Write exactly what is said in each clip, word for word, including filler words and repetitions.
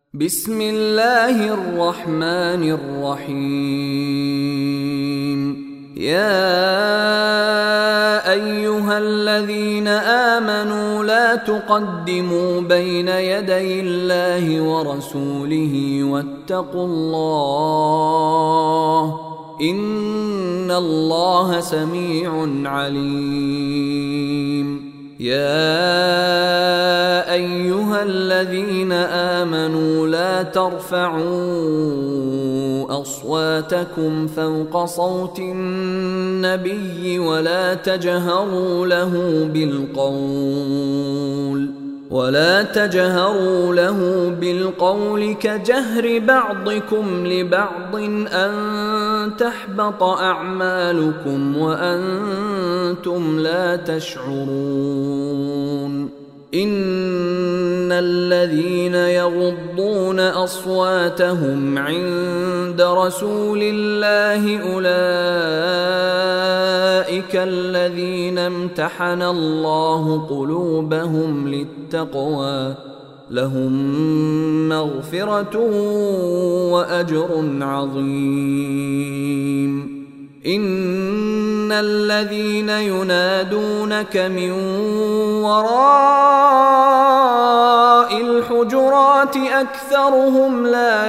بسم الله الرحمن الرحيم. يا أيها الذين آمنوا لا تقدموا بين يدي الله ورسوله واتقوا الله إن الله سميع عليم. يا أيها الذين آمنوا لا ترفعوا أصواتكم فوق صوت النبي ولا تجهروا له بالقول ولا تجهروا له بالقول كجهر بعضكم لبعض أن تحبط أعمالكم وأنتم لا تشعرون. إن الذين يغضون أصواتهم عند رسول الله أولئك الذين امتحن الله قلوبهم للتقوى لهم مغفرة وأجر عظيم. إن الذين ينادونك من وراء الحجرات أكثرهم لا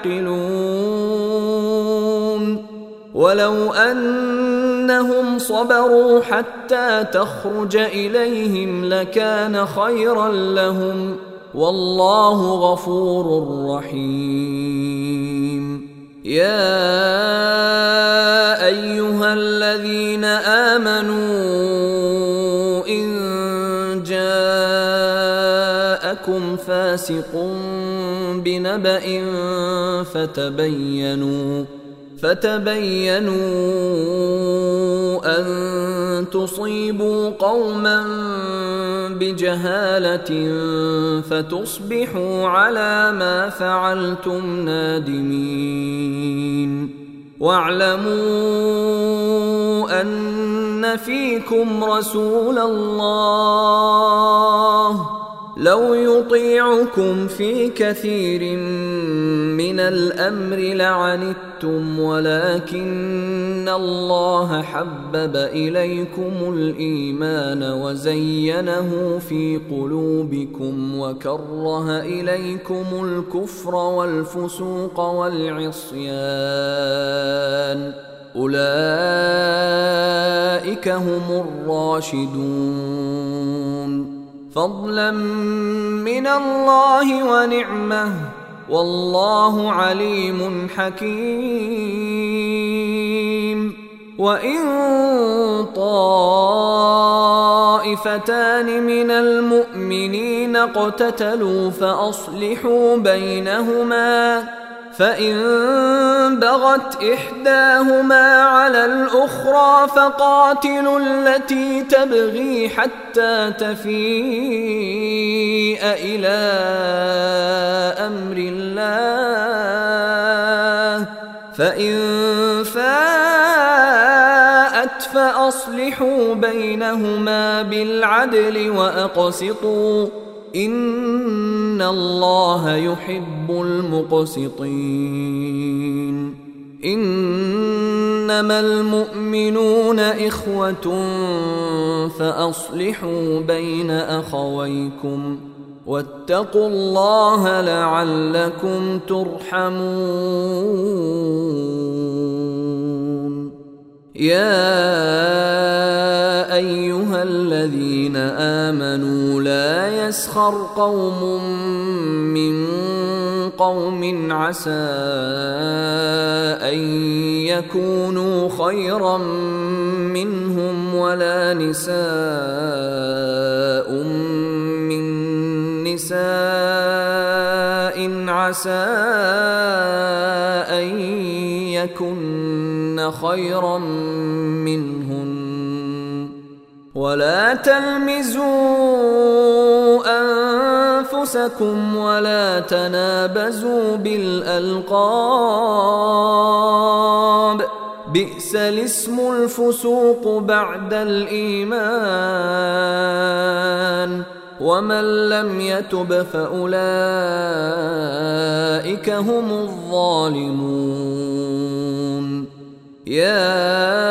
يعقلون. ولو أنهم صبروا حتى تخرج إليهم لكان خيرا لهم والله غفور رحيم. يا أيها الذين آمنوا إن جاءكم فاسق بنبأ فتبينوا فتبينوا أن تصيبوا قوما بجهالة فتصبحوا على ما فعلتم نادمين. واعلموا أن فيكم رسول الله لو يطيعكم في كثير من الأمر لعنتم ولكن الله حبب إليكم الإيمان وزينه في قلوبكم وكره إليكم الكفر والفسوق والعصيان أولئك هم الراشدون فضلا من الله ونعمه والله عليم حكيم. وإن طائفتان من المؤمنين اقتتلوا فأصلحوا بينهما فإن بغت إحداهما على الأخرى فقاتلوا التي تبغي حتى تفيء إلى أمر الله فإن فاءت فأصلحوا بينهما بالعدل وأقسطوا إن الله يحب المقسطين. إنما المؤمنون إخوة فأصلحوا بين أخويكم واتقوا الله لعلكم ترحمون. يا أيها الذين آمنوا لا يسخر قوم من قوم عسى أن يكونوا خيرا منهم ولا نساء من نساء عسى أن يكن خيرا منهن ولا تلمزوا أنفسكم ولا تنابزوا بالألقاب بئس الاسم الفسوق بعد الإيمان ومن لم يتب فأولئك أولئك هم الظالمون. يا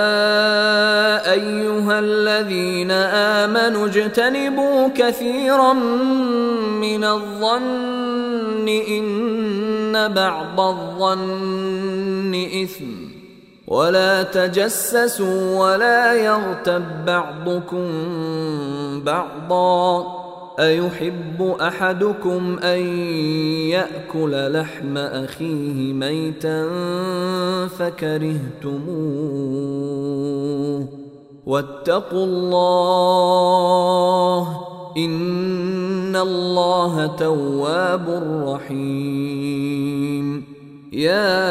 أيها الذين آمنوا اجتنبوا كثيرا من الظن إن بعض الظن إثم ولا تجسسوا ولا يغتب بعضكم بعضا أيحب أحدكم أن يأكل لحم أخيه ميتا فكرهتموه واتقوا الله إن الله تواب رحيم. يا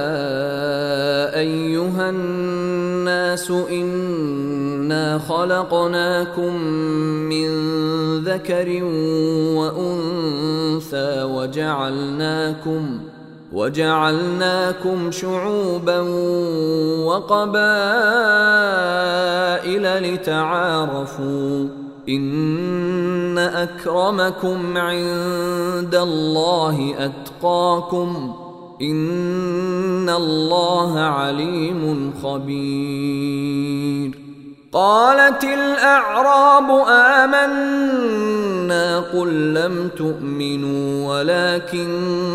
أيها الناس إنا خلقناكم من ذكر وأنثى وجعلناكم وجعلناكم شعوبا وقبائل لتعارفوا إن أكرمكم عند الله أتقاكم إن الله عليم خبير. قالت الأعراب آمنا قل لم تؤمنوا ولكن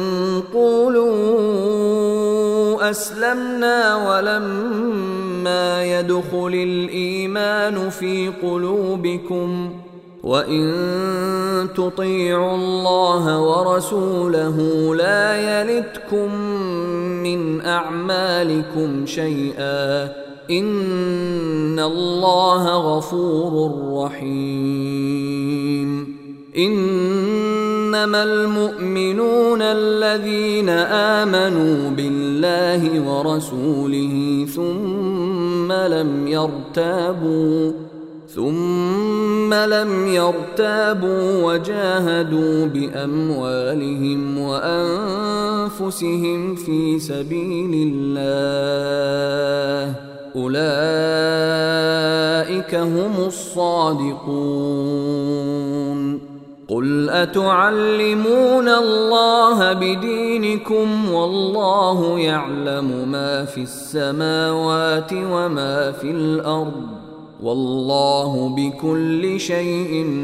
قولوا أسلمنا ولما يدخل الإيمان في قلوبكم وإن تطيعوا الله ورسوله لا يلتكم من أعمالكم شيئا إن الله غفور رحيم. إنما المؤمنون الذين آمنوا بالله ورسوله ثم لم يرتابوا ثم لم يرتابوا وجاهدوا بأموالهم وأنفسهم في سبيل الله أولئك هم الصادقون. قل أتعلمون الله بدينكم والله يعلم ما في السماوات وما في الأرض والله بكل شيء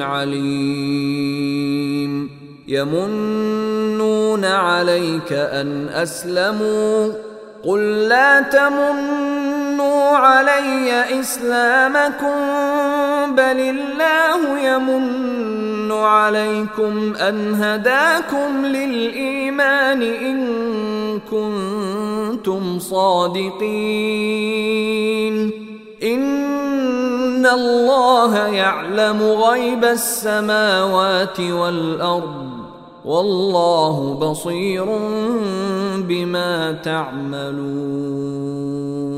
عليم. يمنون عليك أن أسلموا قل لا تمنوا علي إسلامكم بل الله يمن عليكم أن هداكم للإيمان إن كنتم صادقين. إن الله يعلم غيب السماوات والأرض والله بصير بما تعملون.